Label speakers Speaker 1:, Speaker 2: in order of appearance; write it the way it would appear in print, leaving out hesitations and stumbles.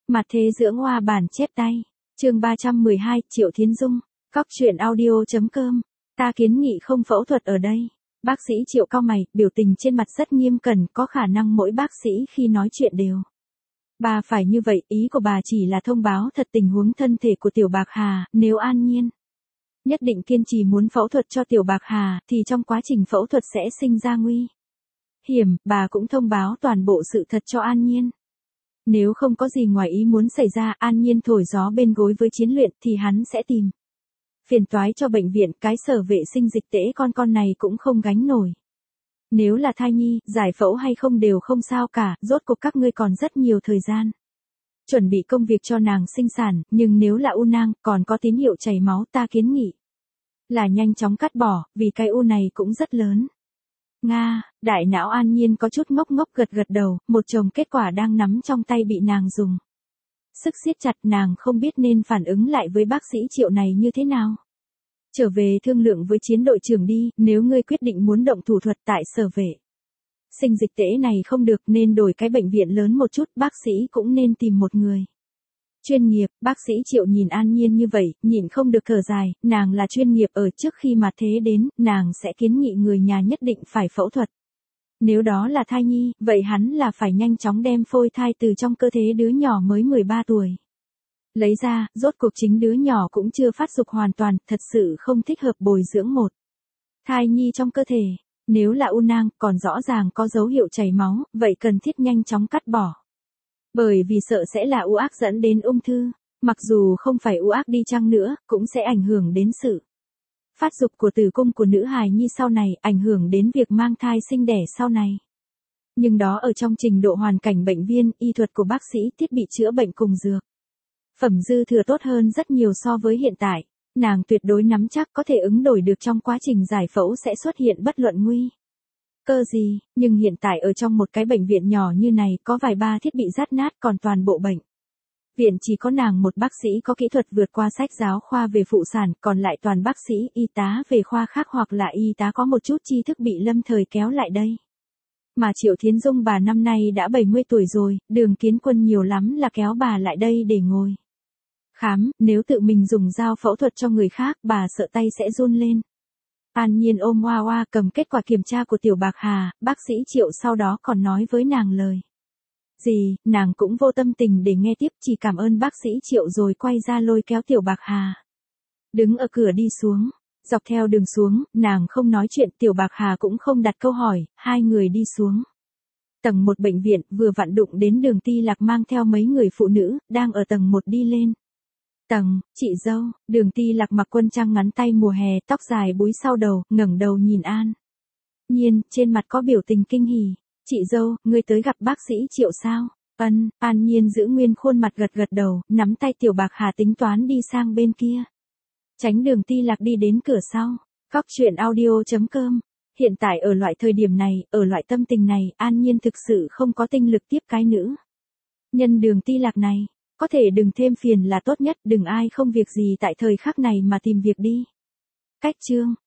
Speaker 1: Mặt thế dưỡng hoa bản chép tay. Chương 312, Triệu Thiến Dung. Cóc truyện audio.com. Ta kiến nghị không phẫu thuật ở đây. Bác sĩ Triệu cau mày, biểu tình trên mặt rất nghiêm cẩn, có khả năng mỗi bác sĩ khi nói chuyện đều. Bà phải như vậy, ý của bà chỉ là thông báo thật tình huống thân thể của Tiểu Bạc Hà, nếu An Nhiên nhất định kiên trì muốn phẫu thuật cho Tiểu Bạc Hà, thì trong quá trình phẫu thuật sẽ sinh ra nguy hiểm, bà cũng thông báo toàn bộ sự thật cho An Nhiên. Nếu không có gì ngoài ý muốn xảy ra, An Nhiên thổi gió bên gối với Chiến Luyện thì hắn sẽ tìm phiền toái cho bệnh viện, cái sở vệ sinh dịch tễ con này cũng không gánh nổi. Nếu là thai nhi, giải phẫu hay không đều không sao cả, rốt cuộc các ngươi còn rất nhiều thời gian chuẩn bị công việc cho nàng sinh sản, nhưng nếu là u nang, còn có tín hiệu chảy máu, ta kiến nghị là nhanh chóng cắt bỏ, vì cái u này cũng rất lớn. Nga, đại não An Nhiên có chút ngốc ngốc gật gật đầu, một chồng kết quả đang nắm trong tay bị nàng dùng sức siết chặt, nàng không biết nên phản ứng lại với bác sĩ Triệu này như thế nào. Trở về thương lượng với Chiến đội trưởng đi, nếu ngươi quyết định muốn động thủ thuật tại sở vệ sinh dịch tễ này không được nên đổi cái bệnh viện lớn một chút, bác sĩ cũng nên tìm một người chuyên nghiệp. Bác sĩ Triệu nhìn An Nhiên như vậy, nhịn không được thở dài, nàng là chuyên nghiệp ở trước khi mà thế đến, nàng sẽ kiến nghị người nhà nhất định phải phẫu thuật. Nếu đó là thai nhi, vậy hắn là phải nhanh chóng đem phôi thai từ trong cơ thể đứa nhỏ mới 13 tuổi lấy ra, rốt cuộc chính đứa nhỏ cũng chưa phát dục hoàn toàn, thật sự không thích hợp bồi dưỡng một thai nhi trong cơ thể. Nếu là u nang, còn rõ ràng có dấu hiệu chảy máu, vậy cần thiết nhanh chóng cắt bỏ. Bởi vì sợ sẽ là u ác dẫn đến ung thư, mặc dù không phải u ác đi chăng nữa, cũng sẽ ảnh hưởng đến sự phát dục của tử cung của nữ hài nhi sau này, ảnh hưởng đến việc mang thai sinh đẻ sau này. Nhưng đó ở trong trình độ hoàn cảnh bệnh viên, y thuật của bác sĩ, thiết bị chữa bệnh cùng dược phẩm dư thừa tốt hơn rất nhiều so với hiện tại. Nàng tuyệt đối nắm chắc có thể ứng đổi được trong quá trình giải phẫu sẽ xuất hiện bất luận nguy cơ gì, nhưng hiện tại ở trong một cái bệnh viện nhỏ như này có vài ba thiết bị rách nát, còn toàn bộ bệnh viện chỉ có nàng một bác sĩ có kỹ thuật vượt qua sách giáo khoa về phụ sản, còn lại toàn bác sĩ, y tá về khoa khác hoặc là y tá có một chút tri thức bị lâm thời kéo lại đây. Mà Triệu Thiến Dung bà năm nay đã 70 tuổi rồi, Đường Kiến Quân nhiều lắm là kéo bà lại đây để ngồi khám, nếu tự mình dùng dao phẫu thuật cho người khác, bà sợ tay sẽ run lên. An Nhiên ôm Hoa Hoa cầm kết quả kiểm tra của Tiểu Bạc Hà, bác sĩ Triệu sau đó còn nói với nàng lời gì, nàng cũng vô tâm tình để nghe tiếp, chỉ cảm ơn bác sĩ Triệu rồi quay ra lôi kéo Tiểu Bạc Hà đứng ở cửa đi xuống. Dọc theo đường xuống, nàng không nói chuyện, Tiểu Bạc Hà cũng không đặt câu hỏi, hai người đi xuống tầng 1 bệnh viện, vừa vặn đụng đến Đường Ti Lạc mang theo mấy người phụ nữ, đang ở tầng 1 đi lên tầng. Chị dâu, Đường Ti Lạc mặc quân trang ngắn tay mùa hè, tóc dài búi sau đầu, ngẩng đầu nhìn An Nhiên, trên mặt có biểu tình kinh hỉ. Chị dâu, ngươi tới gặp bác sĩ Triệu sao? An Nhiên giữ nguyên khuôn mặt gật gật đầu, nắm tay Tiểu Bạc Hà tính toán đi sang bên kia, tránh Đường Ti Lạc đi đến cửa sau. Cóc truyện audio.com. Hiện tại ở loại thời điểm này, ở loại tâm tình này, An Nhiên thực sự không có tinh lực tiếp cái nữ nhân Đường Ti Lạc này. Có thể đừng thêm phiền là tốt nhất, đừng ai không việc gì tại thời khắc này mà tìm việc đi. Cách chương